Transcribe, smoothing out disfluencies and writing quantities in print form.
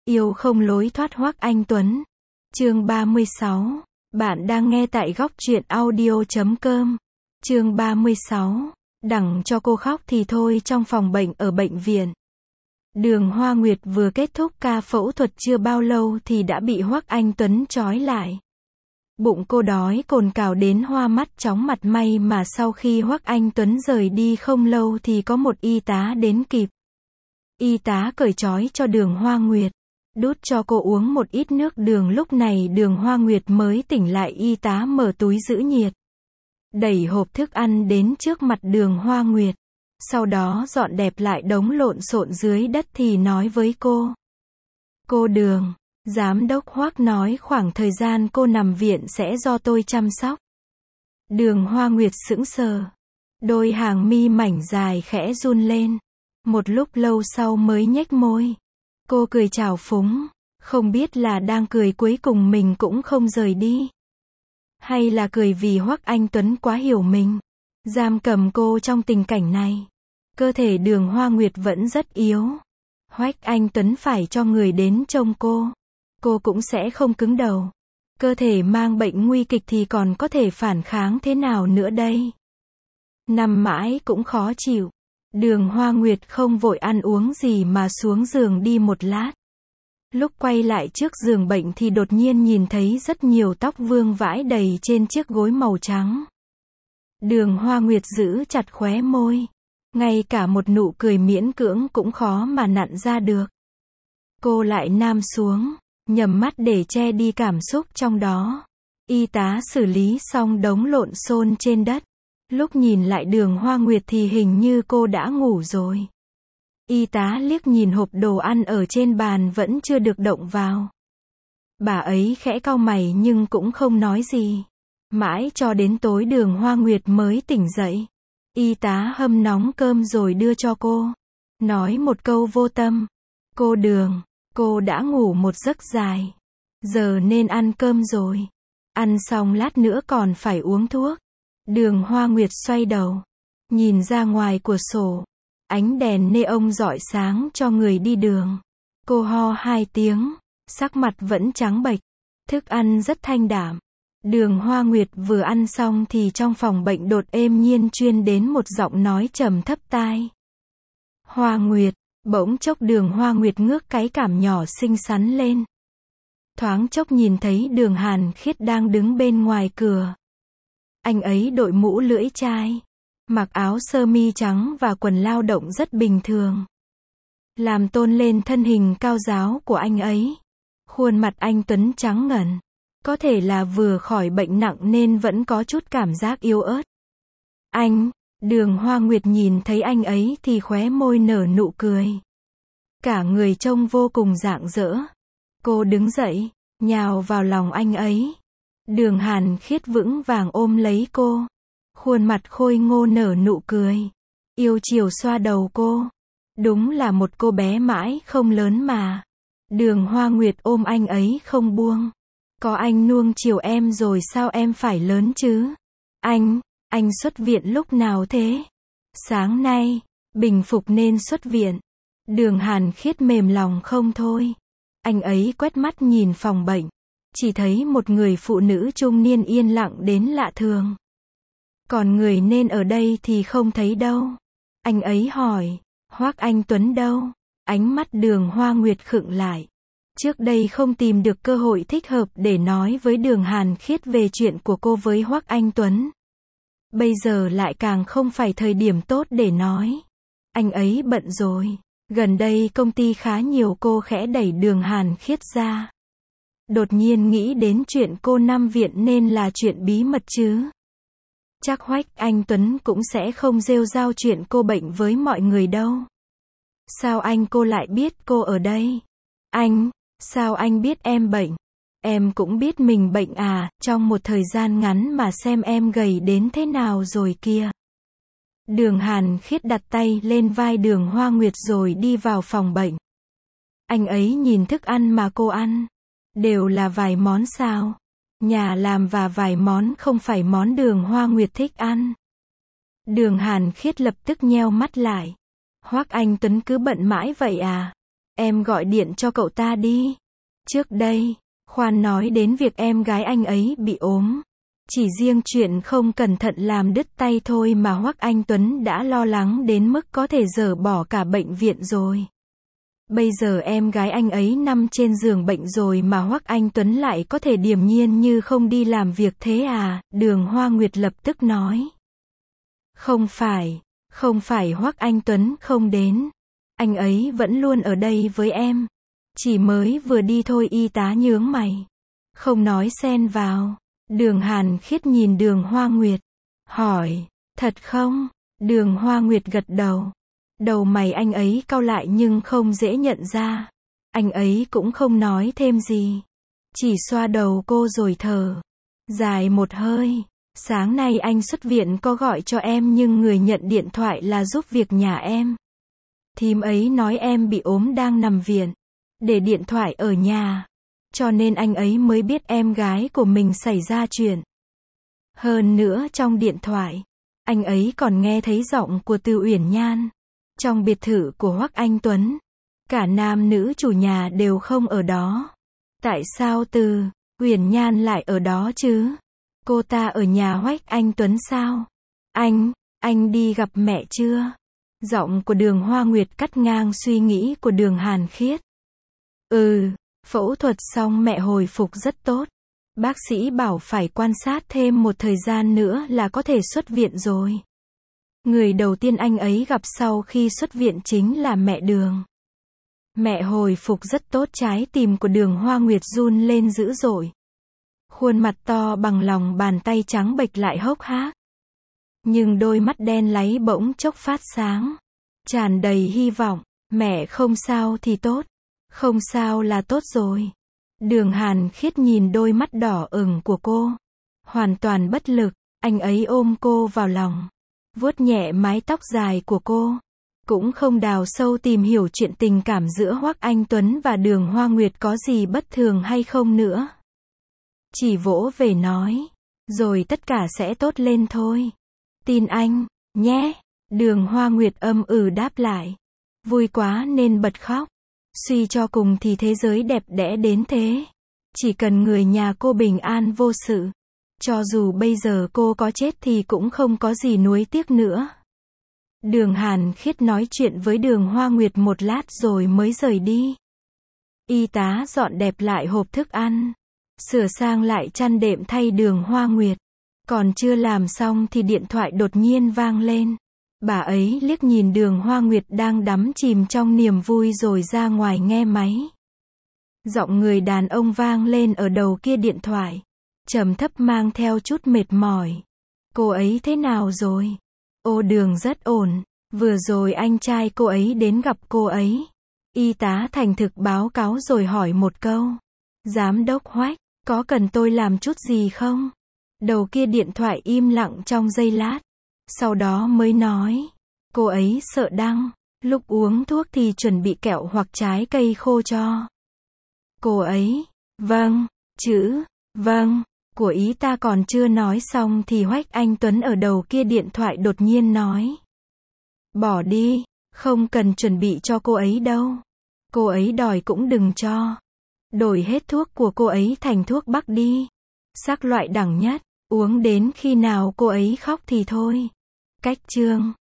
Yêu không lối thoát Hoắc Anh Tuấn. Chương 36. Bạn đang nghe tại góc truyện audio.com. Chương 36. Đằng cho cô khóc thì thôi. Trong phòng bệnh ở bệnh viện, Đường Hoa Nguyệt vừa kết thúc ca phẫu thuật chưa bao lâu thì đã bị Hoắc Anh Tuấn trói lại. Bụng cô đói cồn cào đến hoa mắt chóng mặt, may mà sau khi Hoắc Anh Tuấn rời đi không lâu thì có một y tá đến kịp. Y tá cởi trói cho Đường Hoa Nguyệt, đút cho cô uống một ít nước đường. Lúc này Đường Hoa Nguyệt mới tỉnh lại. Y tá mở túi giữ nhiệt, đẩy hộp thức ăn đến trước mặt Đường Hoa Nguyệt, sau đó dọn dẹp lại đống lộn xộn dưới đất thì nói với cô. Cô Đường, giám đốc Hoắc nói khoảng thời gian cô nằm viện sẽ do tôi chăm sóc. Đường Hoa Nguyệt sững sờ, đôi hàng mi mảnh dài khẽ run lên. Một lúc lâu sau mới nhếch môi. Cô cười trào phúng, không biết là đang cười cuối cùng mình cũng không rời đi, hay là cười vì Hoắc Anh Tuấn quá hiểu mình, giam cầm cô trong tình cảnh này. Cơ thể Đường Hoa Nguyệt vẫn rất yếu. Hoắc Anh Tuấn phải cho người đến trông cô cũng sẽ không cứng đầu. Cơ thể mang bệnh nguy kịch thì còn có thể phản kháng thế nào nữa đây? Nằm mãi cũng khó chịu. Đường Hoa Nguyệt không vội ăn uống gì mà xuống giường đi một lát. Lúc quay lại trước giường bệnh thì đột nhiên nhìn thấy rất nhiều tóc vương vãi đầy trên chiếc gối màu trắng. Đường Hoa Nguyệt giữ chặt khóe môi, ngay cả một nụ cười miễn cưỡng cũng khó mà nặn ra được. Cô lại nam xuống, nhắm mắt để che đi cảm xúc trong đó. Y tá xử lý xong đống lộn xộn trên đất. Lúc nhìn lại Đường Hoa Nguyệt thì hình như cô đã ngủ rồi. Y tá liếc nhìn hộp đồ ăn ở trên bàn vẫn chưa được động vào. Bà ấy khẽ cau mày nhưng cũng không nói gì. Mãi cho đến tối Đường Hoa Nguyệt mới tỉnh dậy. Y tá hâm nóng cơm rồi đưa cho cô, nói một câu vô tâm. Cô Đường, cô đã ngủ một giấc dài, giờ nên ăn cơm rồi. Ăn xong lát nữa còn phải uống thuốc. Đường Hoa Nguyệt xoay đầu, nhìn ra ngoài cửa sổ. Ánh đèn neon rọi sáng cho người đi đường. Cô ho 2 tiếng, sắc mặt vẫn trắng bệch. Thức ăn rất thanh đạm. Đường Hoa Nguyệt vừa ăn xong thì trong phòng bệnh đột êm nhiên truyền đến một giọng nói trầm thấp tai. Hoa Nguyệt. Bỗng chốc Đường Hoa Nguyệt ngước cái cảm nhỏ xinh xắn lên. Thoáng chốc nhìn thấy Đường Hàn Khiết đang đứng bên ngoài cửa. Anh ấy đội mũ lưỡi chai, mặc áo sơ mi trắng và quần lao động rất bình thường, làm tôn lên thân hình cao ráo của anh ấy. Khuôn mặt anh Tuấn trắng ngần, có thể là vừa khỏi bệnh nặng nên vẫn có chút cảm giác yếu ớt. Anh, Đường Hoa Nguyệt nhìn thấy anh ấy thì khóe môi nở nụ cười. Cả người trông vô cùng rạng rỡ. Cô đứng dậy, nhào vào lòng anh ấy. Đường Hàn Khiết vững vàng ôm lấy cô. Khuôn mặt khôi ngô nở nụ cười. Yêu chiều xoa đầu cô. Đúng là một cô bé mãi không lớn mà. Đường Hoa Nguyệt ôm anh ấy không buông. Có anh nuông chiều em rồi sao em phải lớn chứ? Anh xuất viện lúc nào thế? Sáng nay, bình phục nên xuất viện. Đường Hàn Khiết mềm lòng không thôi. Anh ấy quét mắt nhìn phòng bệnh. Chỉ thấy một người phụ nữ trung niên yên lặng đến lạ thường. Còn người nên ở đây thì không thấy đâu. Anh ấy hỏi, Hoắc Anh Tuấn đâu? Ánh mắt Đường Hoa Nguyệt khựng lại. Trước đây không tìm được cơ hội thích hợp để nói với Đường Hàn Khiết về chuyện của cô với Hoắc Anh Tuấn. Bây giờ lại càng không phải thời điểm tốt để nói. Anh ấy bận rồi. Gần đây công ty khá nhiều. Cô khẽ đẩy Đường Hàn Khiết ra. Đột nhiên nghĩ đến chuyện cô nằm viện nên là chuyện bí mật chứ. Chắc Hoắc Anh Tuấn cũng sẽ không rêu rao chuyện cô bệnh với mọi người đâu. Sao cô lại biết cô ở đây? Sao anh biết em bệnh? Em cũng biết mình bệnh à, trong một thời gian ngắn mà xem em gầy đến thế nào rồi kìa. Đường Hàn Khiết đặt tay lên vai Đường Hoa Nguyệt rồi đi vào phòng bệnh. Anh ấy nhìn thức ăn mà cô ăn. Đều là vài món sao? Nhà làm và vài món không phải món Đường Hoa Nguyệt thích ăn. Đường Hàn Khiết lập tức nheo mắt lại. Hoắc Anh Tuấn cứ bận mãi vậy à? Em gọi điện cho cậu ta đi. Trước đây, khoan nói đến việc em gái anh ấy bị ốm. Chỉ riêng chuyện không cẩn thận làm đứt tay thôi mà Hoắc Anh Tuấn đã lo lắng đến mức có thể dỡ bỏ cả bệnh viện rồi. Bây giờ em gái anh ấy nằm trên giường bệnh rồi mà Hoắc Anh Tuấn lại có thể điềm nhiên như không đi làm việc thế à? Đường Hoa Nguyệt lập tức nói. Không phải Hoắc Anh Tuấn không đến. Anh ấy vẫn luôn ở đây với em. Chỉ mới vừa đi thôi. Y tá nhướng mày. Không nói xen vào. Đường Hàn Khiết nhìn Đường Hoa Nguyệt. Hỏi, thật không? Đường Hoa Nguyệt gật đầu. Đầu mày anh ấy cau lại nhưng không dễ nhận ra. Anh ấy cũng không nói thêm gì. Chỉ xoa đầu cô rồi thở dài một hơi. Sáng nay anh xuất viện có gọi cho em nhưng người nhận điện thoại là giúp việc nhà em. Thím ấy nói em bị ốm đang nằm viện. Để điện thoại ở nhà. Cho nên anh ấy mới biết em gái của mình xảy ra chuyện. Hơn nữa trong điện thoại, anh ấy còn nghe thấy giọng của Từ Uyển Nhan. Trong biệt thự của Hoắc Anh Tuấn, cả nam nữ chủ nhà đều không ở đó. Tại sao Từ Uyển Nhan lại ở đó chứ? Cô ta ở nhà Hoắc Anh Tuấn sao? Anh đi gặp mẹ chưa? Giọng của Đường Hoa Nguyệt cắt ngang suy nghĩ của Đường Hàn Khiết. Phẫu thuật xong mẹ hồi phục rất tốt. Bác sĩ bảo phải quan sát thêm một thời gian nữa là có thể xuất viện rồi. Người đầu tiên anh ấy gặp sau khi xuất viện chính là mẹ Đường. Mẹ hồi phục rất tốt. Trái tim của Đường Hoa Nguyệt run lên dữ dội. Khuôn mặt to bằng lòng bàn tay trắng bệch lại hốc hác. Nhưng đôi mắt đen láy bỗng chốc phát sáng. Tràn đầy hy vọng. Mẹ không sao thì tốt. Không sao là tốt rồi. Đường Hàn Khiết nhìn đôi mắt đỏ ửng của cô. Hoàn toàn bất lực. Anh ấy ôm cô vào lòng. Vuốt nhẹ mái tóc dài của cô. Cũng không đào sâu tìm hiểu chuyện tình cảm giữa Hoắc Anh Tuấn và Đường Hoa Nguyệt có gì bất thường hay không nữa. Chỉ vỗ về nói. Rồi tất cả sẽ tốt lên thôi. Tin anh, nhé. Đường Hoa Nguyệt đáp lại. Vui quá nên bật khóc. Suy cho cùng thì thế giới đẹp đẽ đến thế. Chỉ cần người nhà cô bình an vô sự. Cho dù bây giờ cô có chết thì cũng không có gì nuối tiếc nữa. Đường Hàn Khiết nói chuyện với Đường Hoa Nguyệt một lát rồi mới rời đi. Y tá dọn đẹp lại hộp thức ăn. Sửa sang lại chăn đệm thay Đường Hoa Nguyệt. Còn chưa làm xong thì điện thoại đột nhiên vang lên. Bà ấy liếc nhìn Đường Hoa Nguyệt đang đắm chìm trong niềm vui rồi ra ngoài nghe máy. Giọng người đàn ông vang lên ở đầu kia điện thoại. Trầm thấp mang theo chút mệt mỏi. Cô ấy thế nào rồi? Đường rất ổn. Vừa rồi anh trai cô ấy đến gặp cô ấy. Y tá thành thực báo cáo rồi hỏi một câu. Giám đốc Hoắc, có cần tôi làm chút gì không? Đầu kia điện thoại im lặng trong giây lát. Sau đó mới nói. Cô ấy sợ đắng. Lúc uống thuốc thì chuẩn bị kẹo hoặc trái cây khô cho cô ấy. Vâng. Chữ vâng của ý ta còn chưa nói xong thì Hoắc Anh Tuấn ở đầu kia điện thoại đột nhiên nói. Bỏ đi. Không cần chuẩn bị cho cô ấy đâu. Cô ấy đòi cũng đừng cho. Đổi hết thuốc của cô ấy thành thuốc bắc đi. Sắc loại đẳng nhất. Uống đến khi nào cô ấy khóc thì thôi. Cách chương